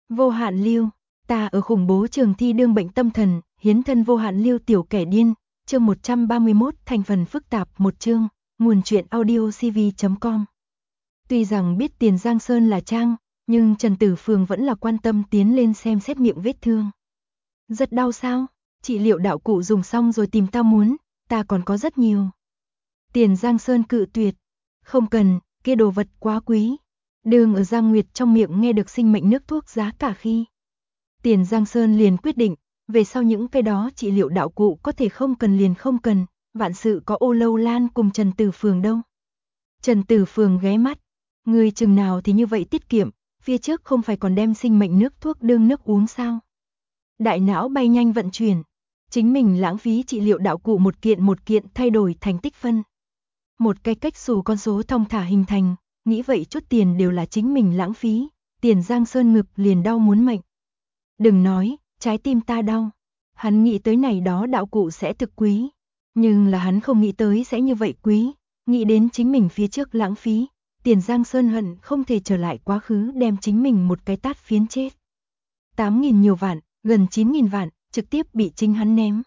Vô hạn lưu, ta ở khủng bố trường thi đương bệnh tâm thần, hiến thân vô hạn lưu tiểu kẻ điên, chương 131 thành phần phức tạp một chương, nguồn truyện audiocv.com. Tuy rằng biết Tiền Giang Sơn là trang, nhưng Trần Tử Phường vẫn là quan tâm tiến lên xem xét miệng vết thương. Rất đau sao? Trị liệu đạo cụ dùng xong rồi tìm tao muốn, ta còn có rất nhiều. Tiền Giang Sơn cự tuyệt. Không cần, kia đồ vật quá quý. Đường ở Giang Nguyệt trong miệng nghe được sinh mệnh nước thuốc giá cả khi. Tiền Giang Sơn liền quyết định, về sau những cái đó trị liệu đạo cụ có thể không cần liền không cần, vạn sự có Ô Lâu Lan cùng Trần Tử Phường đâu. Trần Tử Phường ghé mắt, người chừng nào thì như vậy tiết kiệm, phía trước không phải còn đem sinh mệnh nước thuốc đương nước uống sao. Đại não bay nhanh vận chuyển, chính mình lãng phí trị liệu đạo cụ một kiện thay đổi thành tích phân. Một cái cách xù con số thong thả hình thành, nghĩ vậy chút tiền đều là chính mình lãng phí, Tiền Giang Sơn ngực liền đau muốn mệnh. Đừng nói, trái tim ta đau. Hắn nghĩ tới này đó đạo cụ sẽ thực quý, nhưng là hắn không nghĩ tới sẽ như vậy quý, nghĩ đến chính mình phía trước lãng phí, Tiền Giang Sơn hận không thể trở lại quá khứ đem chính mình một cái tát phiến chết. 8.000 nhiều vạn, gần 9.000 vạn, trực tiếp bị chính hắn ném.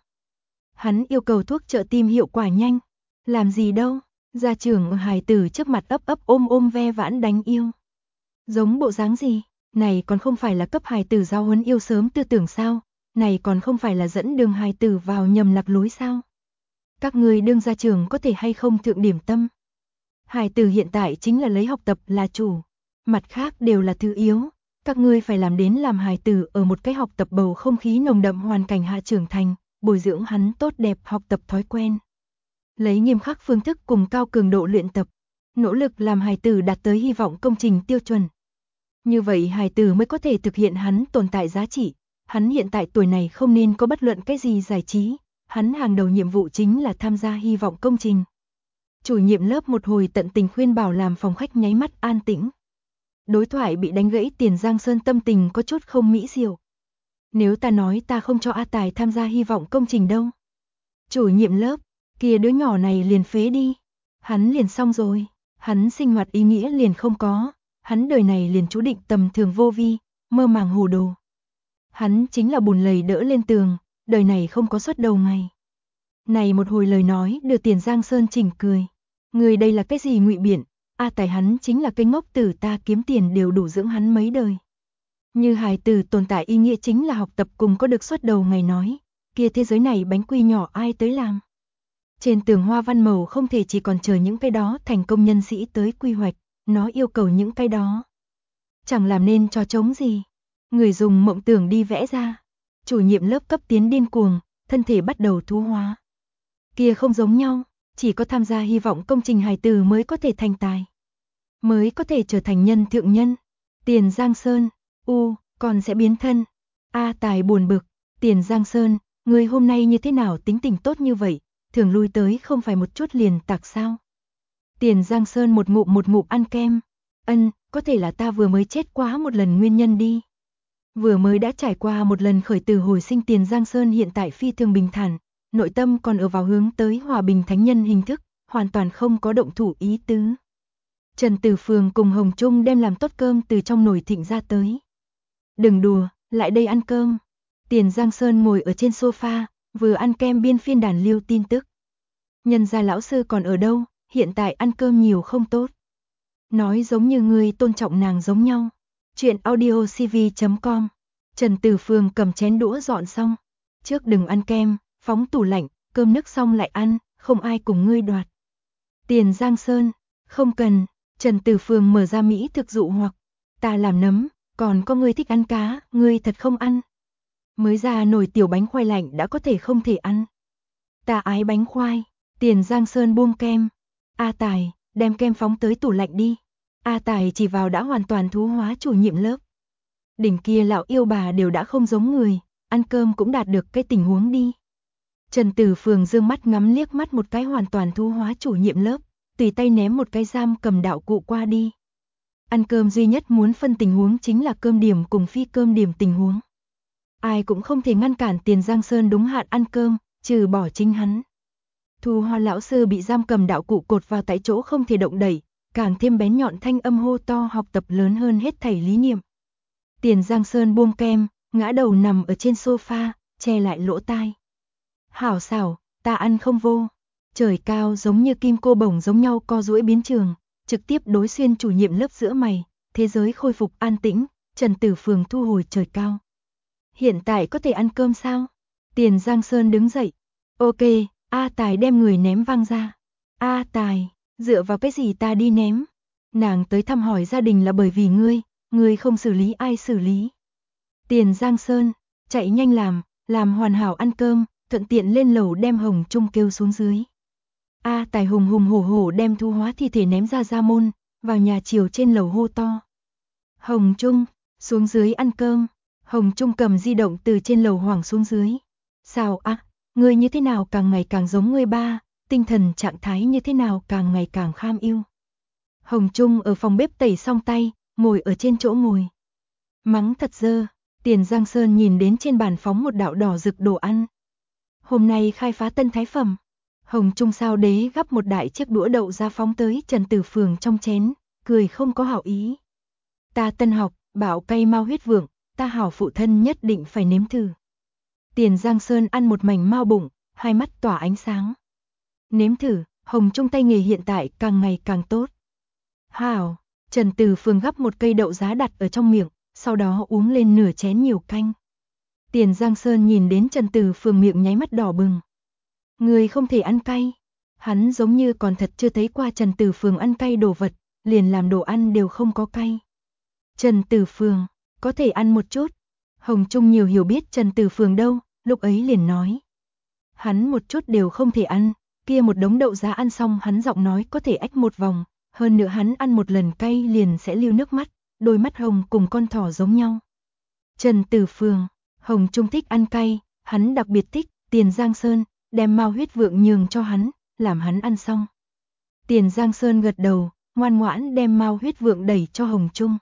Hắn yêu cầu thuốc trợ tim hiệu quả nhanh, làm gì đâu, gia trưởng hài tử trước mặt ấp ấp ôm ôm ve vãn đánh yêu. Giống bộ dáng gì, này còn không phải là cấp hài tử giáo huấn yêu sớm tư tưởng sao, này còn không phải là dẫn đường hài tử vào nhầm lạc lối sao. Các người đương gia trưởng có thể hay không thượng điểm tâm. Hài tử hiện tại chính là lấy học tập là chủ, mặt khác đều là thứ yếu, các ngươi phải làm đến làm hài tử ở một cái học tập bầu không khí nồng đậm hoàn cảnh hạ trưởng thành, bồi dưỡng hắn tốt đẹp học tập thói quen. Lấy nghiêm khắc phương thức cùng cao cường độ luyện tập, nỗ lực làm hài tử đạt tới hy vọng công trình tiêu chuẩn. Như vậy hài tử mới có thể thực hiện hắn tồn tại giá trị, hắn hiện tại tuổi này không nên có bất luận cái gì giải trí, hắn hàng đầu nhiệm vụ chính là tham gia hy vọng công trình. Chủ nhiệm lớp một hồi tận tình khuyên bảo làm phòng khách nháy mắt an tĩnh. Đối thoại bị đánh gãy, Tiền Giang Sơn tâm tình có chút không mỹ diệu. Nếu ta nói ta không cho A Tài tham gia hy vọng công trình đâu. Chủ nhiệm lớp, kia đứa nhỏ này liền phế đi. Hắn liền xong rồi, hắn sinh hoạt ý nghĩa liền không có, hắn đời này liền chú định tầm thường vô vi, mơ màng hồ đồ. Hắn chính là bùn lầy đỡ lên tường, đời này không có xuất đầu ngày. Này một hồi lời nói đưa Tiền Giang Sơn chỉnh cười. Người đây là cái gì ngụy biện, A Tài hắn chính là cái ngốc tử, ta kiếm tiền đều đủ dưỡng hắn mấy đời. Như hài tử tồn tại ý nghĩa chính là học tập cùng có được xuất đầu ngày nói, kia thế giới này bánh quy nhỏ ai tới làm. Trên tường hoa văn màu không thể chỉ còn chờ những cái đó thành công nhân sĩ tới quy hoạch, nó yêu cầu những cái đó. Chẳng làm nên trò trống gì, người dùng mộng tưởng đi vẽ ra. Chủ nhiệm lớp cấp tiến điên cuồng, thân thể bắt đầu thú hóa. Kia không giống nhau, chỉ có tham gia hy vọng công trình hài tử mới có thể thành tài, mới có thể trở thành nhân thượng nhân. Tiền Giang Sơn, còn sẽ biến thân. A Tài buồn bực, Tiền Giang Sơn, người hôm nay như thế nào tính tình tốt như vậy, thường lui tới không phải một chút liền tạc sao. Tiền Giang Sơn một ngụm ăn kem, có thể là ta vừa mới chết quá một lần nguyên nhân đi. Vừa mới đã trải qua một lần khởi tử hồi sinh, Tiền Giang Sơn hiện tại phi thường bình thản, nội tâm còn ở vào hướng tới hòa bình thánh nhân hình thức, hoàn toàn không có động thủ ý tứ. Trần Tử Phường cùng Hồng Trung đem làm tốt cơm từ trong nồi thịnh ra tới. Đừng đùa, lại đây ăn cơm. Tiền Giang Sơn ngồi ở trên sofa, vừa ăn kem biên phiên đàn lưu tin tức. Nhân gia lão sư còn ở đâu, hiện tại ăn cơm nhiều không tốt. Nói giống như người tôn trọng nàng giống nhau. Chuyện audiocv.com. Trần Tử Phường cầm chén đũa dọn xong. Trước đừng ăn kem, phóng tủ lạnh, cơm nước xong lại ăn, không ai cùng ngươi đoạt. Tiền Giang Sơn, không cần. Trần Tử Phường mở ra mỹ thực dụ hoặc, ta làm nấm, còn có ngươi thích ăn cá, ngươi thật không ăn. Mới ra nồi tiểu bánh khoai lạnh đã có thể không thể ăn. Ta ái bánh khoai. Tiền Giang Sơn buông kem. A Tài, đem kem phóng tới tủ lạnh đi. A Tài chỉ vào đã hoàn toàn thú hóa chủ nhiệm lớp. Đỉnh kia lão yêu bà đều đã không giống người, ăn cơm cũng đạt được cái tình huống đi. Trần Tử Phường dương mắt ngắm liếc mắt một cái hoàn toàn thú hóa chủ nhiệm lớp, tùy tay ném một cái giam cầm đạo cụ qua đi. Ăn cơm duy nhất muốn phân tình huống chính là cơm điểm cùng phi cơm điểm tình huống. Ai cũng không thể ngăn cản Tiền Giang Sơn đúng hạn ăn cơm, trừ bỏ chính hắn. Thu Hoa lão sư bị giam cầm đạo cụ cột vào tại chỗ không thể động đậy, càng thêm bén nhọn thanh âm hô to học tập lớn hơn hết thảy lý niệm. Tiền Giang Sơn buông kem, ngã đầu nằm ở trên sofa, che lại lỗ tai. Hảo xảo, ta ăn không vô. Trời cao giống như kim cô bổng giống nhau co duỗi biến trường, trực tiếp đối xuyên chủ nhiệm lớp giữa mày, thế giới khôi phục an tĩnh, Trần Tử Phường thu hồi trời cao. Hiện tại có thể ăn cơm sao? Tiền Giang Sơn đứng dậy. Ok, A Tài đem người ném văng ra. A Tài, dựa vào cái gì ta đi ném? Nàng tới thăm hỏi gia đình là bởi vì ngươi không xử lý ai xử lý. Tiền Giang Sơn, chạy nhanh làm hoàn hảo ăn cơm, thuận tiện lên lầu đem Hồng Trung kêu xuống dưới. A Tài hùng hùng hổ hổ đem thu hóa thi thể ném ra môn, vào nhà chiều trên lầu hô to. Hồng Trung, xuống dưới ăn cơm. Hồng Trung cầm di động từ trên lầu hoảng xuống dưới. Sao ngươi như thế nào càng ngày càng giống ngươi ba, tinh thần trạng thái như thế nào càng ngày càng kham yêu. Hồng Trung ở phòng bếp tẩy xong tay, ngồi ở trên chỗ ngồi. Mắng thật dơ, Tiền Giang Sơn nhìn đến trên bàn phóng một đạo đỏ rực đồ ăn. Hôm nay khai phá tân thái phẩm. Hồng Trung sao đế gắp một đại chiếc đũa đậu ra phóng tới Trần Tử Phường trong chén, cười không có hảo ý. Ta tân học, bảo cây mau huyết vượng, ta hảo phụ thân nhất định phải nếm thử. Tiền Giang Sơn ăn một mảnh mau bụng, hai mắt tỏa ánh sáng. Nếm thử, Hồng Trung tay nghề hiện tại càng ngày càng tốt. Hảo, Trần Tử Phường gắp một cây đậu giá đặt ở trong miệng, sau đó uống lên nửa chén nhiều canh. Tiền Giang Sơn nhìn đến Trần Tử Phường miệng nháy mắt đỏ bừng. Người không thể ăn cay. Hắn giống như còn thật chưa thấy qua Trần Tử Phường ăn cay đồ vật, liền làm đồ ăn đều không có cay. Trần Tử Phường, có thể ăn một chút. Hồng Trung nhiều hiểu biết Trần Tử Phường đâu, lúc ấy liền nói. Hắn một chút đều không thể ăn, kia một đống đậu giá ăn xong hắn giọng nói có thể ách một vòng, hơn nữa hắn ăn một lần cay liền sẽ lưu nước mắt, đôi mắt hồng cùng con thỏ giống nhau. Trần Tử Phường, Hồng Trung thích ăn cay, hắn đặc biệt thích, Tiền Giang Sơn, đem mao huyết vượng nhường cho hắn, làm hắn ăn xong. Tiền Giang Sơn gật đầu, ngoan ngoãn đem mao huyết vượng đẩy cho Hồng Trung.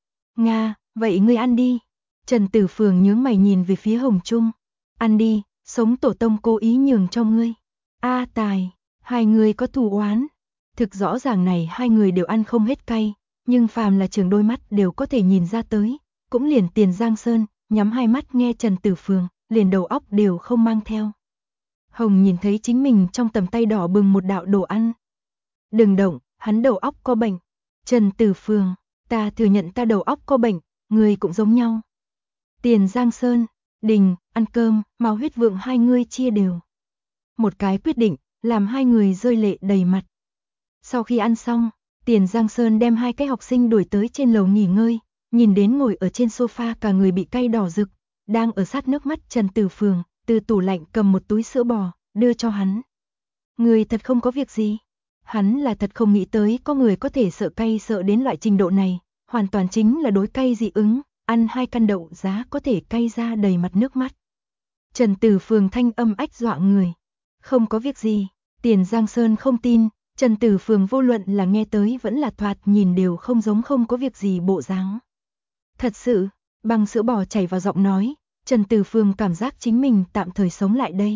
Nga, vậy ngươi ăn đi. Trần Tử Phường nhướng mày nhìn về phía Hồng Trung. Ăn đi, sống tổ tông cố ý nhường cho ngươi. A Tài, hai người có thù oán. Thực rõ ràng này hai người đều ăn không hết cay, nhưng phàm là trường đôi mắt đều có thể nhìn ra tới. Cũng liền Tiền Giang Sơn, nhắm hai mắt nghe Trần Tử Phường, liền đầu óc đều không mang theo. Hồng nhìn thấy chính mình trong tầm tay đỏ bừng một đạo đồ ăn. Đừng động, hắn đầu óc có bệnh. Trần Tử Phường, ta thừa nhận ta đầu óc có bệnh, người cũng giống nhau. Tiền Giang Sơn, Đình, ăn cơm, mao huyết vượng hai người chia đều. Một cái quyết định, làm hai người rơi lệ đầy mặt. Sau khi ăn xong, Tiền Giang Sơn đem hai cái học sinh đuổi tới trên lầu nghỉ ngơi, nhìn đến ngồi ở trên sofa cả người bị cay đỏ rực, đang ở sát nước mắt Trần Tử Phường, từ tủ lạnh cầm một túi sữa bò, đưa cho hắn. Người thật không có việc gì. Hắn là thật không nghĩ tới có người có thể sợ cay sợ đến loại trình độ này, hoàn toàn chính là đối cay dị ứng, ăn 2 căn đậu giá có thể cay ra đầy mặt nước mắt. Trần Tử Phường thanh âm ách dọa người. Không có việc gì, Tiền Giang Sơn không tin, Trần Tử Phường vô luận là nghe tới vẫn là thoạt nhìn đều không giống không có việc gì bộ dáng. Thật sự, bằng sữa bò chảy vào giọng nói, Trần Tử Phường cảm giác chính mình tạm thời sống lại đây.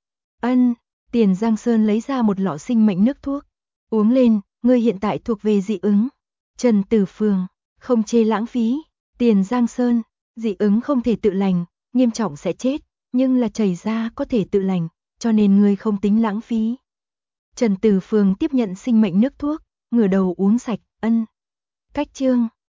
Tiền Giang Sơn lấy ra một lọ sinh mệnh nước thuốc. Uống lên, ngươi hiện tại thuộc về dị ứng. Trần Tử Phường, không chê lãng phí. Tiền Giang Sơn, dị ứng không thể tự lành, nghiêm trọng sẽ chết, nhưng là chảy ra có thể tự lành, cho nên ngươi không tính lãng phí. Trần Tử Phường tiếp nhận sinh mệnh nước thuốc, ngửa đầu uống sạch, Cách chương